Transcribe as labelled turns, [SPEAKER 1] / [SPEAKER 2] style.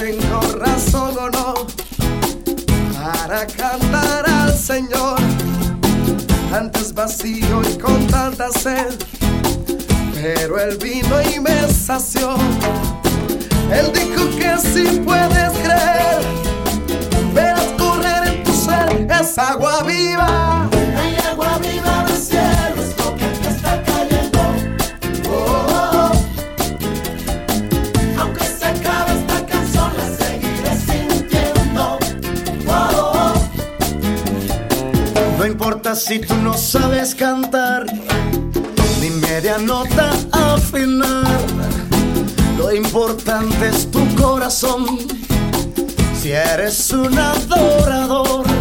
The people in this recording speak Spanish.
[SPEAKER 1] tengo razón o no para cantar al Señor. Antes vacío y con tanta sed, pero Él vino y me sació. Él dijo que si puedes creer, verás correr en tu ser, es agua viva.
[SPEAKER 2] Hay agua viva del cielo, es lo que te está cayendo. Oh, oh, oh. Aunque se acabe esta canción, la seguiré sintiendo. Oh, oh, oh.
[SPEAKER 1] No importa si tú no sabes cantar, ni media nota afinar. Lo importante es tu corazón. Si eres un adorador,